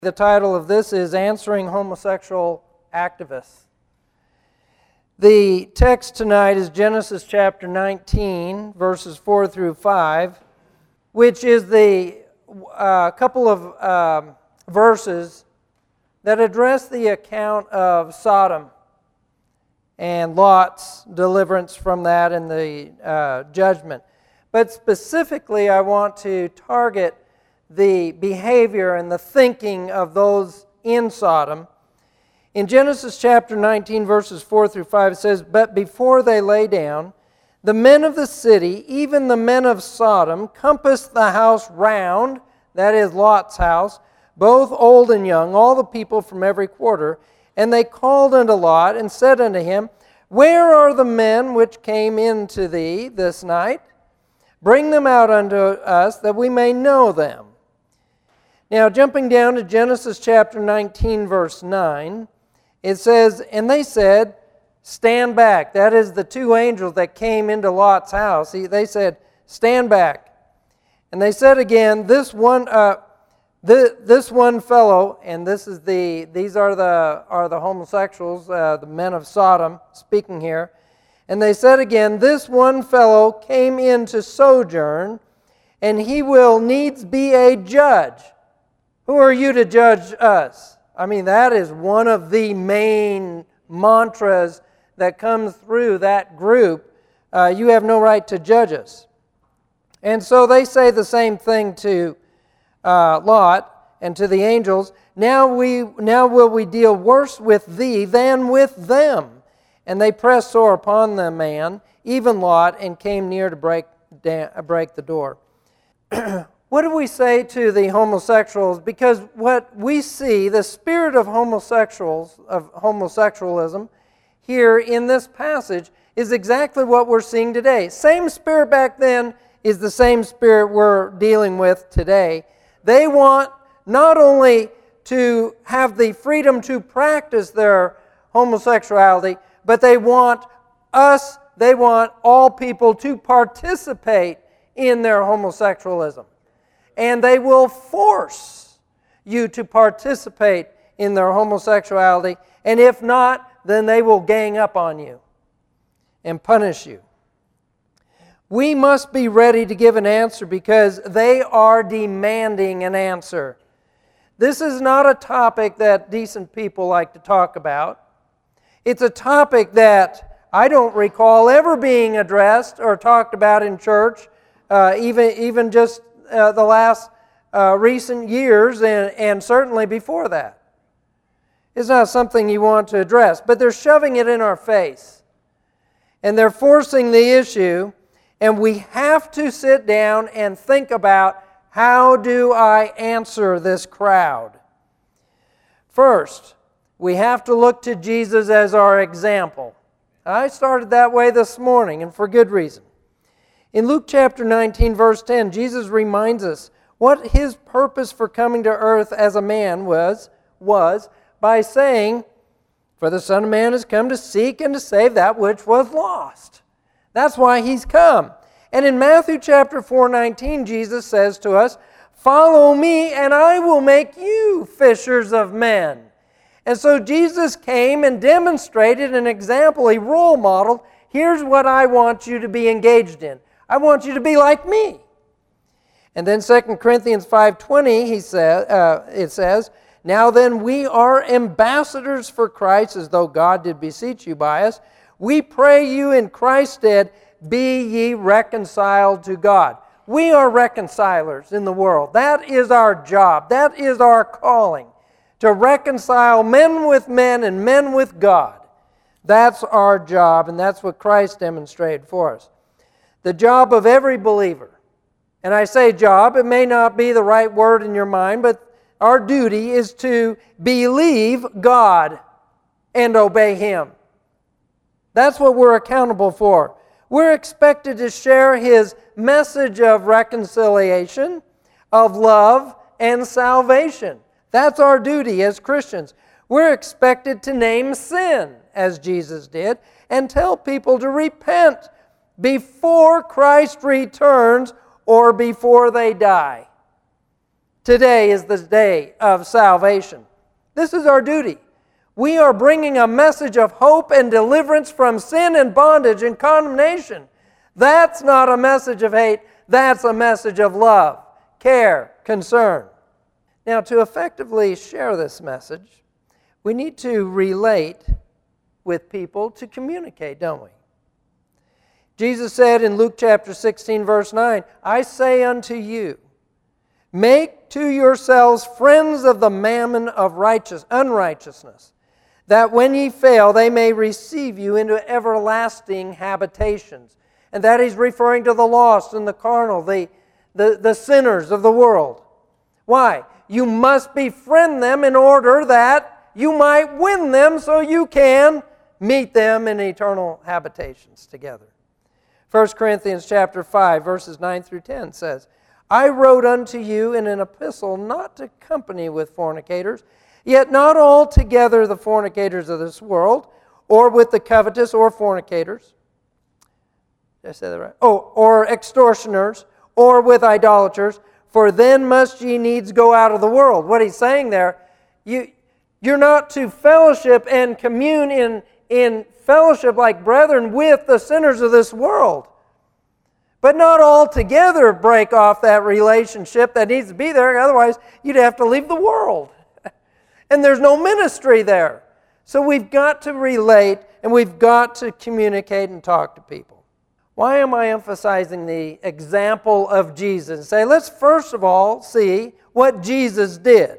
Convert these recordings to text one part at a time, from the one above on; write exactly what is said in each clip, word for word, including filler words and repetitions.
The title of this is Answering Homosexual Activists. The text tonight is Genesis chapter nineteen, verses four through five, which is the uh, couple of uh, verses that address the account of Sodom and Lot's deliverance from that and the uh, judgment. But specifically, I want to target the behavior and the thinking of those in Sodom. In Genesis chapter nineteen, verses four through five, it says, "But before they lay down, the men of the city, even the men of Sodom, compassed the house round," that is Lot's house, "both old and young, all the people from every quarter. And they called unto Lot, and said unto him, Where are the men which came in to thee this night? Bring them out unto us, that we may know them." Now, jumping down to Genesis chapter nineteen, verse nine, it says, "And they said, Stand back." That is the two angels that came into Lot's house. They said, "Stand back." And they said again, "This one, uh, th- this one fellow," and this is the these are the are the homosexuals, uh, the men of Sodom, speaking here. "And they said again, This one fellow came in to sojourn, and he will needs be a judge." Who are you to judge us? I mean, that is one of the main mantras that comes through that group. Uh, you have no right to judge us. And so they say the same thing to uh, Lot and to the angels. Now we, now will we deal worse with thee than with them. And they pressed sore upon the man, even Lot, and came near to break, da- break the door. What do we say to the homosexuals? Because what we see, the spirit of homosexuals, of homosexualism, here in this passage is exactly what we're seeing today. Same spirit back then is the same spirit we're dealing with today. They want not only to have the freedom to practice their homosexuality, but they want us, they want all people to participate in their homosexualism. And they will force you to participate in their homosexuality. And if not, then they will gang up on you and punish you. We must be ready to give an answer because they are demanding an answer. This is not a topic that decent people like to talk about. It's a topic that I don't recall ever being addressed or talked about in church, uh, even, even just Uh, the last uh, recent years and, and certainly before that. It's not something you want to address, but they're shoving it in our face. And they're forcing the issue, and we have to sit down and think about, how do I answer this crowd? First, we have to look to Jesus as our example. I started that way this morning, and for good reason. In Luke chapter nineteen, verse ten, Jesus reminds us what His purpose for coming to earth as a man was, was by saying, "For the Son of Man has come to seek and to save that which was lost." That's why He's come. And in Matthew chapter four, nineteen, Jesus says to us, "Follow me and I will make you fishers of men." And so Jesus came and demonstrated an example, a role model. Here's what I want you to be engaged in. I want you to be like me. And then Second Corinthians five twenty, he says, uh, it says, "Now then we are ambassadors for Christ, as though God did beseech you by us. We pray you in Christ's stead, be ye reconciled to God." We are reconcilers in the world. That is our job. That is our calling, to reconcile men with men and men with God. That's our job, and that's what Christ demonstrated for us. The job of every believer, and I say job, it may not be the right word in your mind, but our duty is to believe God and obey Him. That's what we're accountable for. We're expected to share His message of reconciliation, of love, and salvation. That's our duty as Christians. We're expected to name sin, as Jesus did, and tell people to repent before Christ returns or before they die. Today is the day of salvation. This is our duty. We are bringing a message of hope and deliverance from sin and bondage and condemnation. That's not a message of hate. That's a message of love, care, concern. Now, to effectively share this message, we need to relate with people to communicate, don't we? Jesus said in Luke chapter sixteen, verse nine, I say unto you, make to yourselves friends of the mammon of righteous, unrighteousness, that when ye fail, they may receive you into everlasting habitations. And that he's referring to the lost and the carnal, the, the, the sinners of the world. Why? You must befriend them in order that you might win them so you can meet them in eternal habitations together. First Corinthians chapter five, verses nine through ten says, I wrote unto you in an epistle not to company with fornicators, yet not altogether the fornicators of this world, or with the covetous or fornicators. Did I say that right? Oh, or extortioners, or with idolaters, for then must ye needs go out of the world. What he's saying there, you, you're not to fellowship and commune in, in fellowship like brethren with the sinners of this world. But not altogether break off that relationship that needs to be there, otherwise you'd have to leave the world. And there's no ministry there. So we've got to relate and we've got to communicate and talk to people. Why am I emphasizing the example of Jesus? Say, let's first of all see what Jesus did.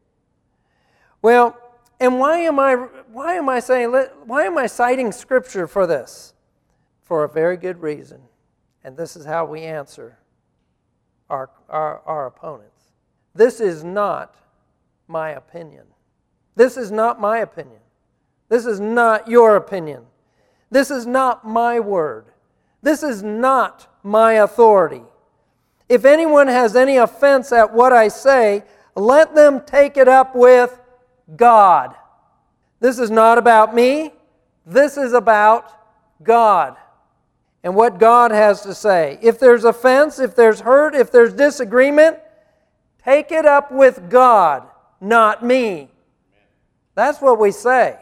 Well, and why am I why am I saying why am I citing Scripture for this? For a very good reason. And this is how we answer our, our, our opponents. This is not my opinion. This is not my opinion. This is not your opinion. This is not my word. This is not my authority. If anyone has any offense at what I say, let them take it up with God. This is not about me. This is about God and what God has to say. If there's offense, if there's hurt, if there's disagreement, take it up with God, not me. That's what we say.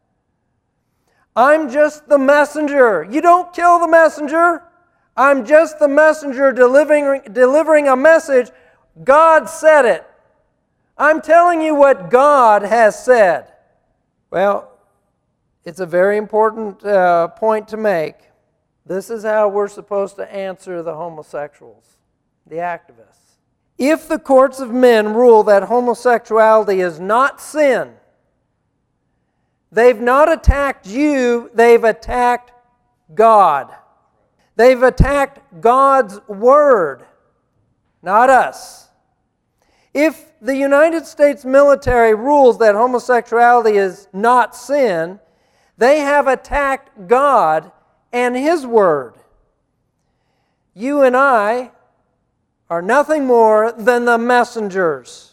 I'm just the messenger. You don't kill the messenger. I'm just the messenger delivering, delivering a message. God said it. I'm telling you what God has said. Well, it's a very important uh, point to make. This is how we're supposed to answer the homosexuals, the activists. If the courts of men rule that homosexuality is not sin, they've not attacked you, they've attacked God. They've attacked God's word, not us. If the United States military rules that homosexuality is not sin, they have attacked God and His word. You and I are nothing more than the messengers.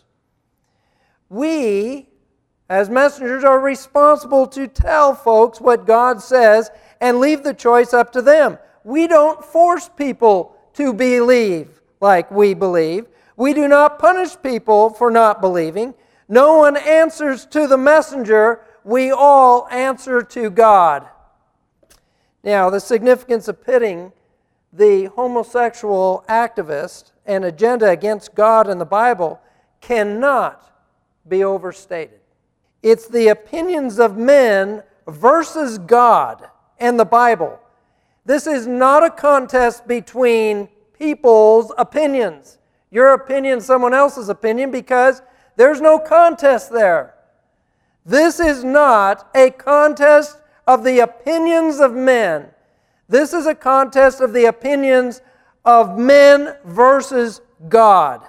We, as messengers, are responsible to tell folks what God says and leave the choice up to them. We don't force people to believe like we believe. We do not punish people for not believing. No one answers to the messenger. We all answer to God. Now, the significance of pitting the homosexual activist and agenda against God and the Bible cannot be overstated. It's the opinions of men versus God and the Bible. This is not a contest between people's opinions. Your opinion, someone else's opinion, because there's no contest there. This is not a contest of the opinions of men. This is a contest of the opinions of men versus God.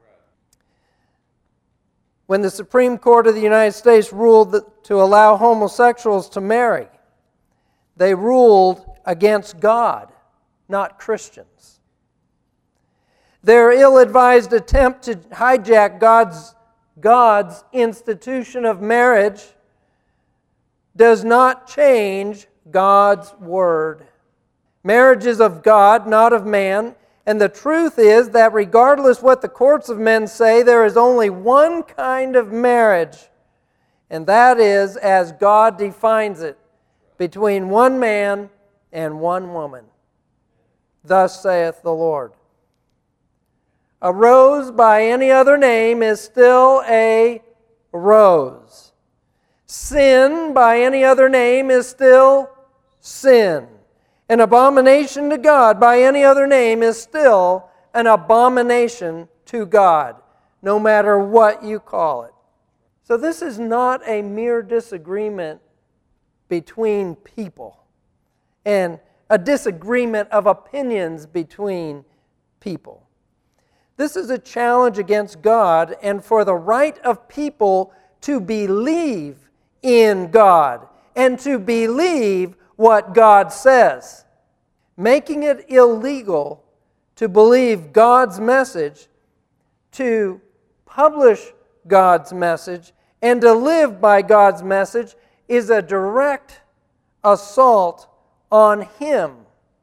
When the Supreme Court of the United States ruled that to allow homosexuals to marry, they ruled against God, not Christians. Their ill-advised attempt to hijack God's, God's institution of marriage does not change God's word. Marriage is of God, not of man, And the truth is that regardless what the courts of men say, there is only one kind of marriage, and that is as God defines it, between one man and one woman. Thus saith the Lord. A rose by any other name is still a rose. Sin by any other name is still sin. An abomination to God by any other name is still an abomination to God, no matter what you call it. So this is not a mere disagreement between people and a disagreement of opinions between people. This is a challenge against God and for the right of people to believe in God and to believe what God says. Making it illegal to believe God's message, to publish God's message, and to live by God's message is a direct assault on Him,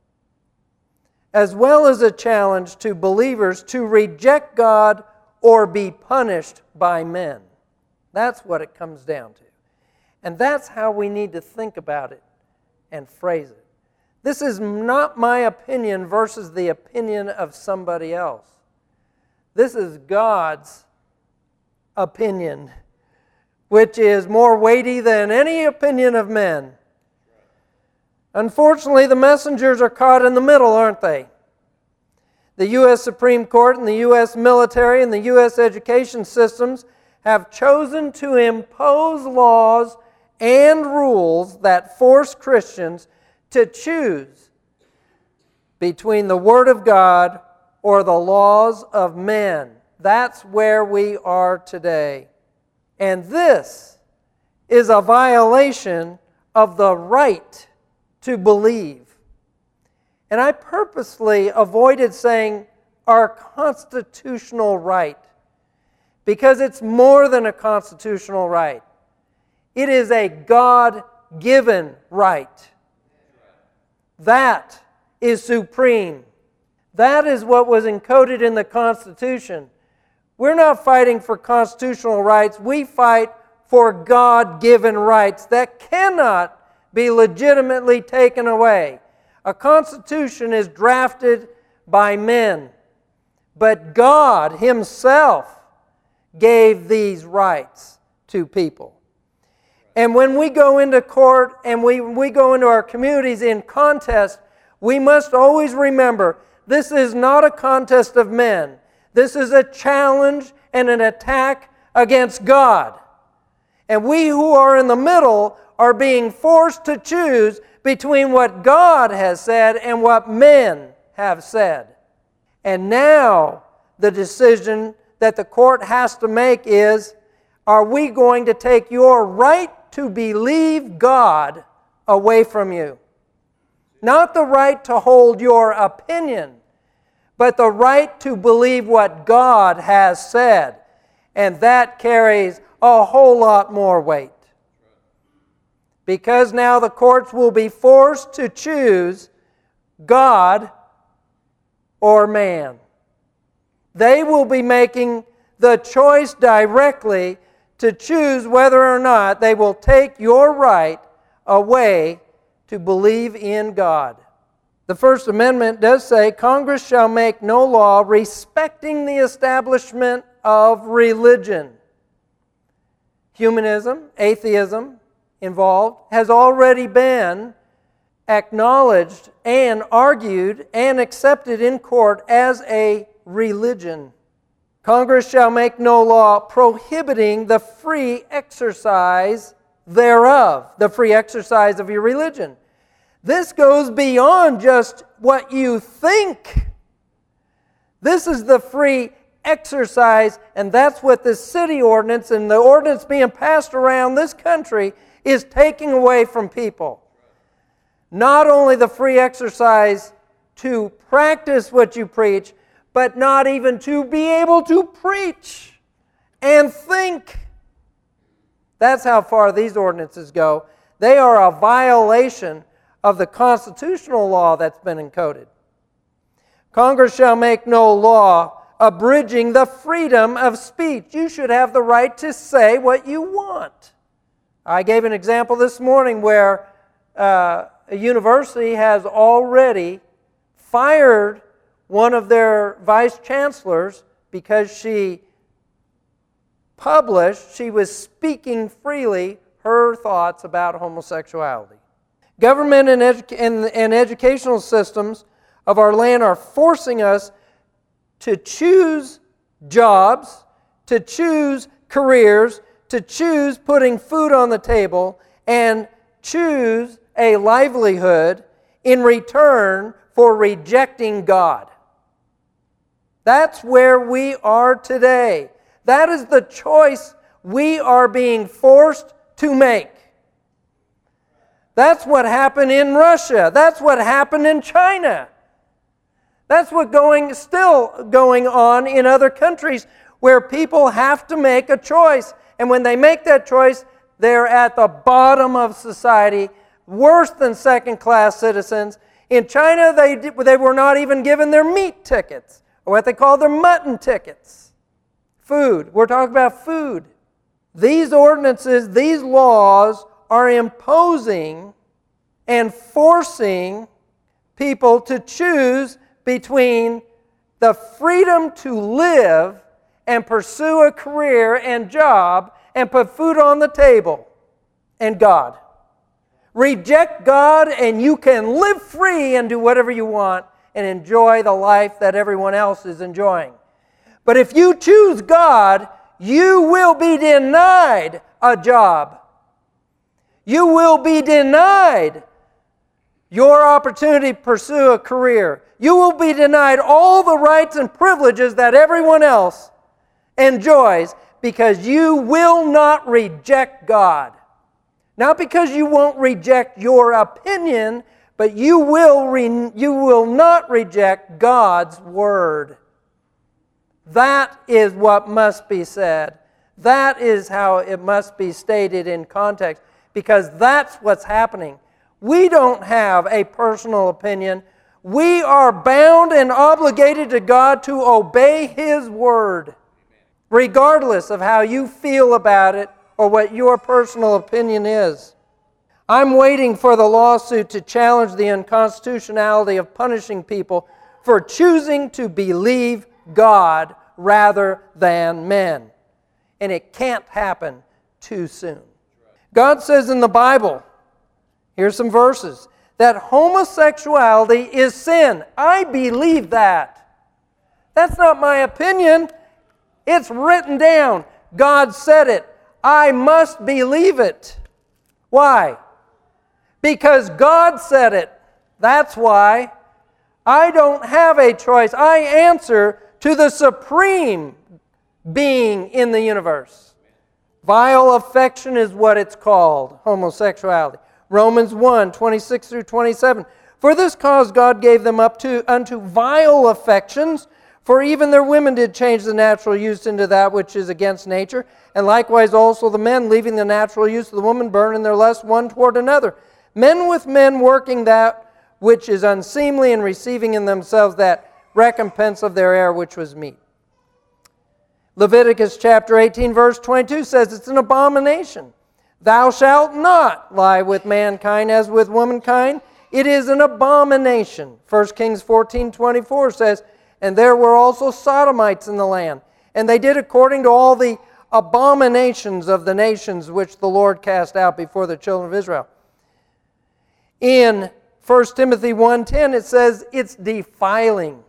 as well as a challenge to believers to reject God or be punished by men. That's what it comes down to. And that's how we need to think about it and phrase it. This is not my opinion versus the opinion of somebody else. This is God's opinion, which is more weighty than any opinion of men. Unfortunately, the messengers are caught in the middle, aren't they? The U S Supreme Court and the U S military and the U S education systems have chosen to impose laws and rules that force Christians to choose between the Word of God or the laws of men. That's where we are today. And this is a violation of the right to believe. And I purposely avoided saying our constitutional right, because it's more than a constitutional right. It is a God-given right. That is supreme. That is what was encoded in the Constitution. We're not fighting for constitutional rights. We fight for God-given rights that cannot be legitimately taken away. A constitution is drafted by men, but God Himself gave these rights to people. And when we go into court and we, we go into our communities in contest, we must always remember this is not a contest of men. This is a challenge and an attack against God. And we who are in the middle are being forced to choose between what God has said and what men have said. And now the decision that the court has to make is, are we going to take your right to believe God away from you? Not the right to hold your opinion, but the right to believe what God has said. And that carries a whole lot more weight. Because now the courts will be forced to choose God or man. They will be making the choice directly to choose whether or not they will take your right away to believe in God. The First Amendment does say, Congress shall make no law respecting the establishment of religion. Humanism, atheism involved, has already been acknowledged and argued and accepted in court as a religion. Congress shall make no law prohibiting the free exercise thereof, the free exercise of your religion. This goes beyond just what you think. This is the free exercise, and that's what the city ordinance and the ordinance being passed around this country is taking away from people. Not only the free exercise to practice what you preach, but not even to be able to preach and think. That's how far these ordinances go. They are a violation of the constitutional law that's been encoded. Congress shall make no law abridging the freedom of speech. You should have the right to say what you want. I gave an example this morning where uh, a university has already fired one of their vice chancellors because she published, she was speaking freely her thoughts about homosexuality. Government and, edu- and, and educational systems of our land are forcing us to choose jobs, to choose careers, to choose putting food on the table, and choose a livelihood in return for rejecting God. That's where we are today. That is the choice we are being forced to make. That's what happened in Russia. That's what happened in China. That's what going still going on in other countries where people have to make a choice. And when they make that choice, they're at the bottom of society, worse than second-class citizens. In China, they, they were not even given their meat tickets, or what they call their mutton tickets. Food. We're talking about food. These ordinances, these laws are imposing and forcing people to choose between the freedom to live and pursue a career and job and put food on the table and God. Reject God and you can live free and do whatever you want and enjoy the life that everyone else is enjoying. But if you choose God, you will be denied a job. You will be denied your opportunity to pursue a career. You will be denied all the rights and privileges that everyone else enjoys because you will not reject God. Not because you won't reject your opinion, but you will, re- you will not reject God's Word. That is what must be said. That is how it must be stated in context, because that's what's happening. We don't have a personal opinion. We are bound and obligated to God to obey His Word, regardless of how you feel about it or what your personal opinion is. I'm waiting for the lawsuit to challenge the unconstitutionality of punishing people for choosing to believe God rather than men. And it can't happen too soon. God says in the Bible, here's some verses, that homosexuality is sin. I believe that. That's not my opinion. It's written down. God said it. I must believe it. Why? Because God said it. That's why. I don't have a choice. I answer to the supreme being in the universe. Vile affection is what it's called, homosexuality. Romans one, twenty-six through twenty-seven. For this cause God gave them up to unto vile affections, for even their women did change the natural use into that which is against nature, and likewise also the men, leaving the natural use of the woman, burn in their lust one toward another. Men with men working that which is unseemly, and receiving in themselves that recompense of their error which was meet. Leviticus chapter eighteen, verse twenty-two says it's an abomination. Thou shalt not lie with mankind as with womankind. It is an abomination. First Kings fourteen, twenty-four says, and there were also sodomites in the land, and they did according to all the abominations of the nations which the Lord cast out before the children of Israel. In First Timothy one ten, it says it's defiling.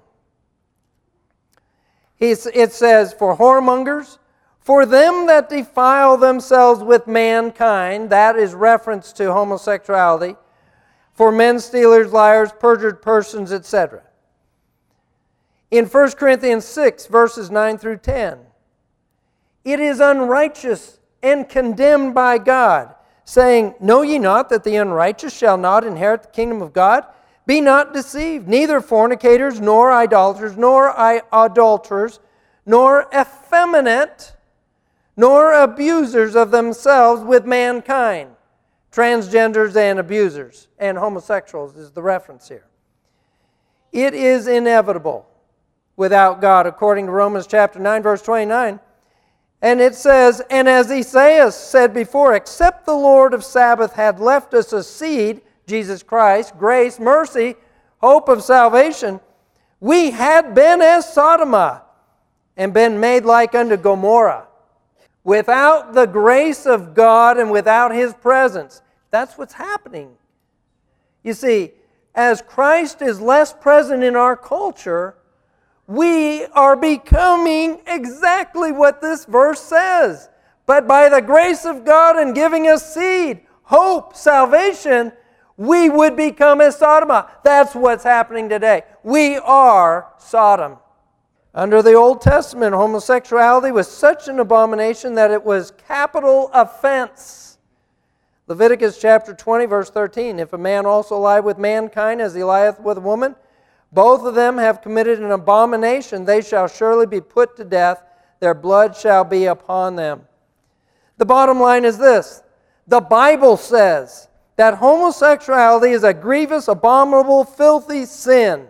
It says, for whoremongers, for them that defile themselves with mankind, that is reference to homosexuality, for men stealers, liars, perjured persons, et cetera. In First Corinthians six, verses nine through ten, it is unrighteous and condemned by God, saying, know ye not that the unrighteous shall not inherit the kingdom of God? Be not deceived, neither fornicators, nor idolaters, nor adulterers, nor effeminate, nor abusers of themselves with mankind. Transgenders and abusers and homosexuals is the reference here. It is inevitable without God, according to Romans chapter nine, verse twenty-nine. And it says, and as Isaiah said before, except the Lord of Sabaoth had left us a seed, Jesus Christ, grace, mercy, hope of salvation, we had been as Sodom and been made like unto Gomorrah. Without the grace of God and without His presence. That's what's happening. You see, as Christ is less present in our culture, we are becoming exactly what this verse says. But by the grace of God and giving us seed, hope, salvation, we would become as Sodom. That's what's happening today. We are Sodom. Under the Old Testament, homosexuality was such an abomination that it was capital offense. Leviticus chapter twenty, verse thirteen, if a man also lie with mankind as he lieth with a woman, both of them have committed an abomination, they shall surely be put to death, their blood shall be upon them. The bottom line is this: the Bible says that homosexuality is a grievous, abominable, filthy sin.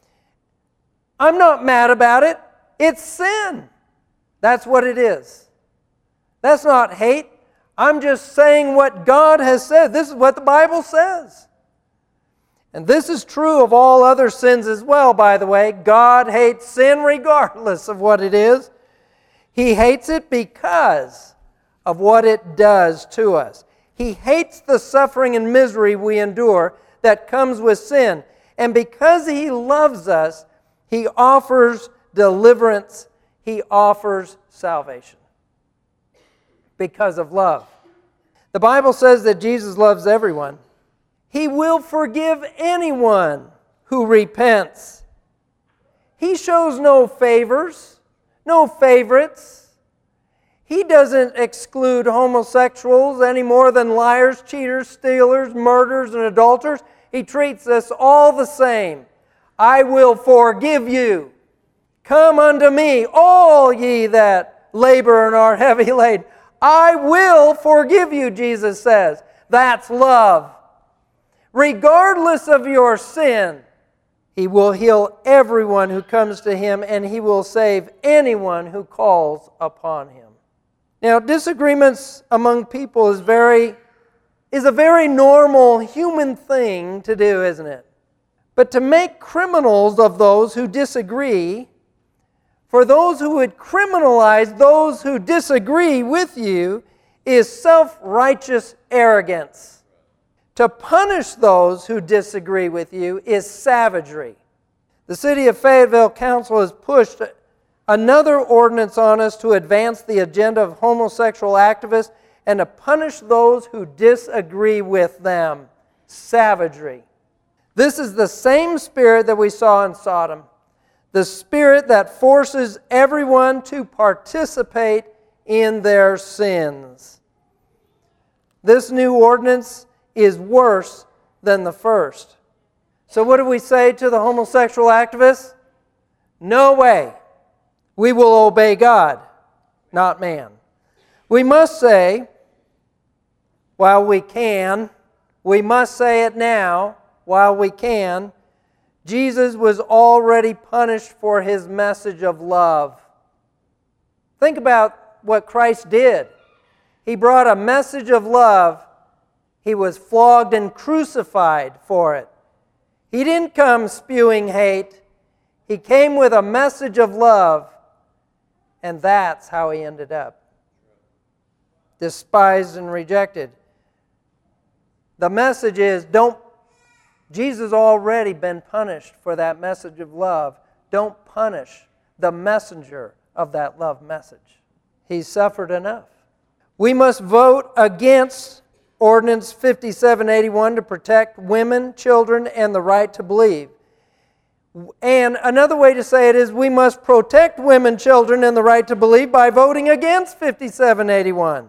I'm not mad about it. It's sin. That's what it is. That's not hate. I'm just saying what God has said. This is what the Bible says. And this is true of all other sins as well, by the way. God hates sin regardless of what it is. He hates it because of what it does to us. He hates the suffering and misery we endure that comes with sin. And because He loves us, He offers deliverance. He offers salvation. Because of love. The Bible says that Jesus loves everyone. He will forgive anyone who repents. He shows no favors, no favorites. He doesn't exclude homosexuals any more than liars, cheaters, stealers, murderers, and adulterers. He treats us all the same. I will forgive you. Come unto me, all ye that labor and are heavy laden. I will forgive you, Jesus says. That's love. Regardless of your sin, He will heal everyone who comes to Him, and He will save anyone who calls upon Him. Now, disagreements among people is very is a very normal human thing to do, isn't it? But to make criminals of those who disagree, for those who would criminalize those who disagree with you, is self-righteous arrogance. To punish those who disagree with you is savagery. The City of Fayetteville Council has pushed another ordinance on us to advance the agenda of homosexual activists and to punish those who disagree with them. Savagery. This is the same spirit that we saw in Sodom. The spirit that forces everyone to participate in their sins. This new ordinance is worse than the first. So what do we say to the homosexual activists? No way. We will obey God, not man. We must say, while we can, we must say it now, while we can, Jesus was already punished for His message of love. Think about what Christ did. He brought a message of love. He was flogged and crucified for it. He didn't come spewing hate. He came with a message of love, and that's how He ended up. Despised and rejected. The message is, don't Jesus already been punished for that message of love. Don't punish the messenger of that love message. He suffered enough. We must vote against Ordinance fifty-seven eighty-one to protect women, children, and the right to believe. And another way to say it is we must protect women, children, and the right to believe by voting against fifty-seven eighty-one.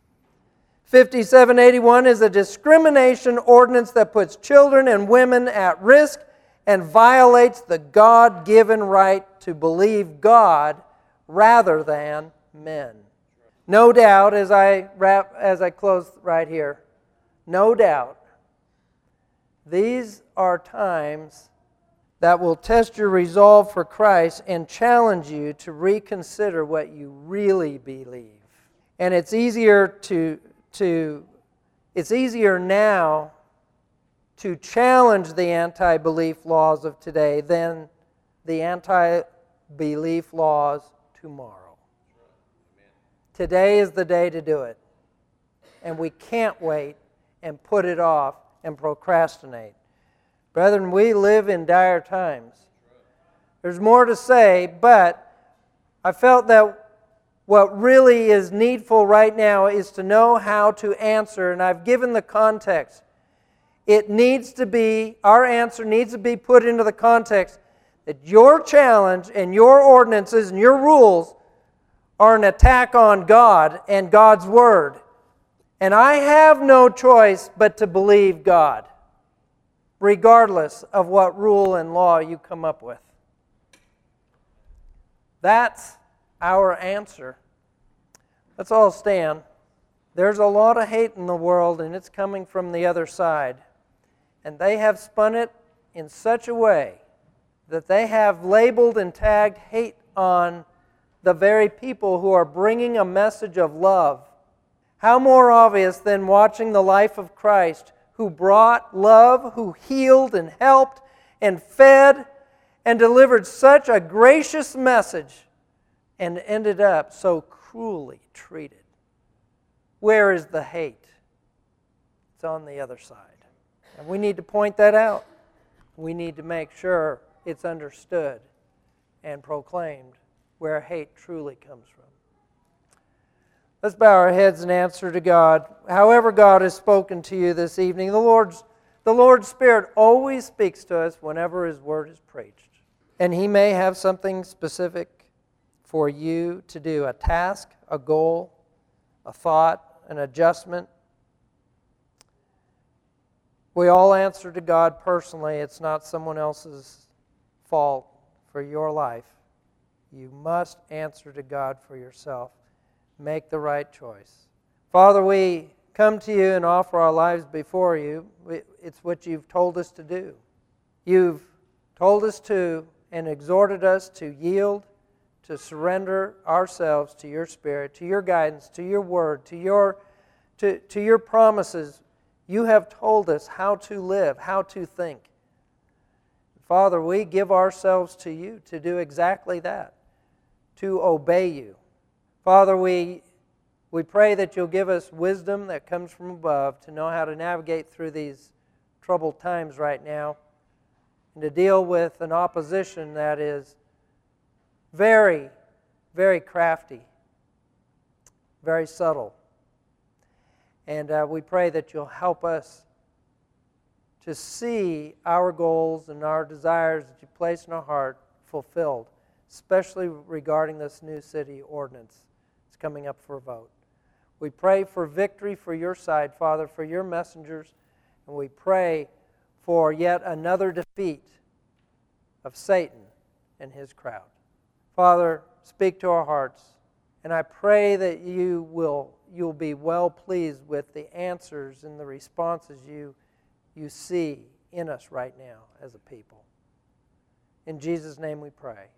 fifty-seven eighty-one is a discrimination ordinance that puts children and women at risk and violates the God-given right to believe God rather than men. No doubt, as I wrap, as I close right here, no doubt, these are times that will test your resolve for Christ and challenge you to reconsider what you really believe. And it's easier to, to it's easier now to challenge the anti-belief laws of today than the anti-belief laws tomorrow. Today is the day to do it. And we can't wait and put it off and procrastinate. Brethren, we live in dire times. There's more to say, but I felt that what really is needful right now is to know how to answer, and I've given the context. It needs to be, our answer needs to be put into the context that your challenge and your ordinances and your rules are an attack on God and God's Word. And I have no choice but to believe God, regardless of what rule and law you come up with. That's our answer. Let's all stand. There's a lot of hate in the world, and it's coming from the other side. And they have spun it in such a way that they have labeled and tagged hate on the very people who are bringing a message of love. How more obvious than watching the life of Christ, who brought love, who healed and helped and fed and delivered such a gracious message and ended up so cruelly treated. Where is the hate? It's on the other side. And we need to point that out. We need to make sure it's understood and proclaimed where hate truly comes from. Let's bow our heads and answer to God. However God has spoken to you this evening, the Lord's, the Lord's Spirit always speaks to us whenever His Word is preached. And He may have something specific for you to do, a task, a goal, a thought, an adjustment. We all answer to God personally. It's not someone else's fault for your life. You must answer to God for yourself. Make the right choice. Father, we come to you and offer our lives before you. It's what you've told us to do. You've told us to and exhorted us to yield, to surrender ourselves to your Spirit, to your guidance, to your word, to your, to, to your promises. You have told us how to live, how to think. Father, we give ourselves to you to do exactly that, to obey you. Father, we, we pray that you'll give us wisdom that comes from above to know how to navigate through these troubled times right now and to deal with an opposition that is very, very crafty, very subtle. And uh, we pray that you'll help us to see our goals and our desires that you place in our heart fulfilled, especially regarding this new city ordinance. It's coming up for a vote. We pray for victory for your side, Father, for your messengers, and we pray for yet another defeat of Satan and his crowd. Father, speak to our hearts, and I pray that you will you'll be well pleased with the answers and the responses you, you see in us right now as a people. In Jesus' name we pray.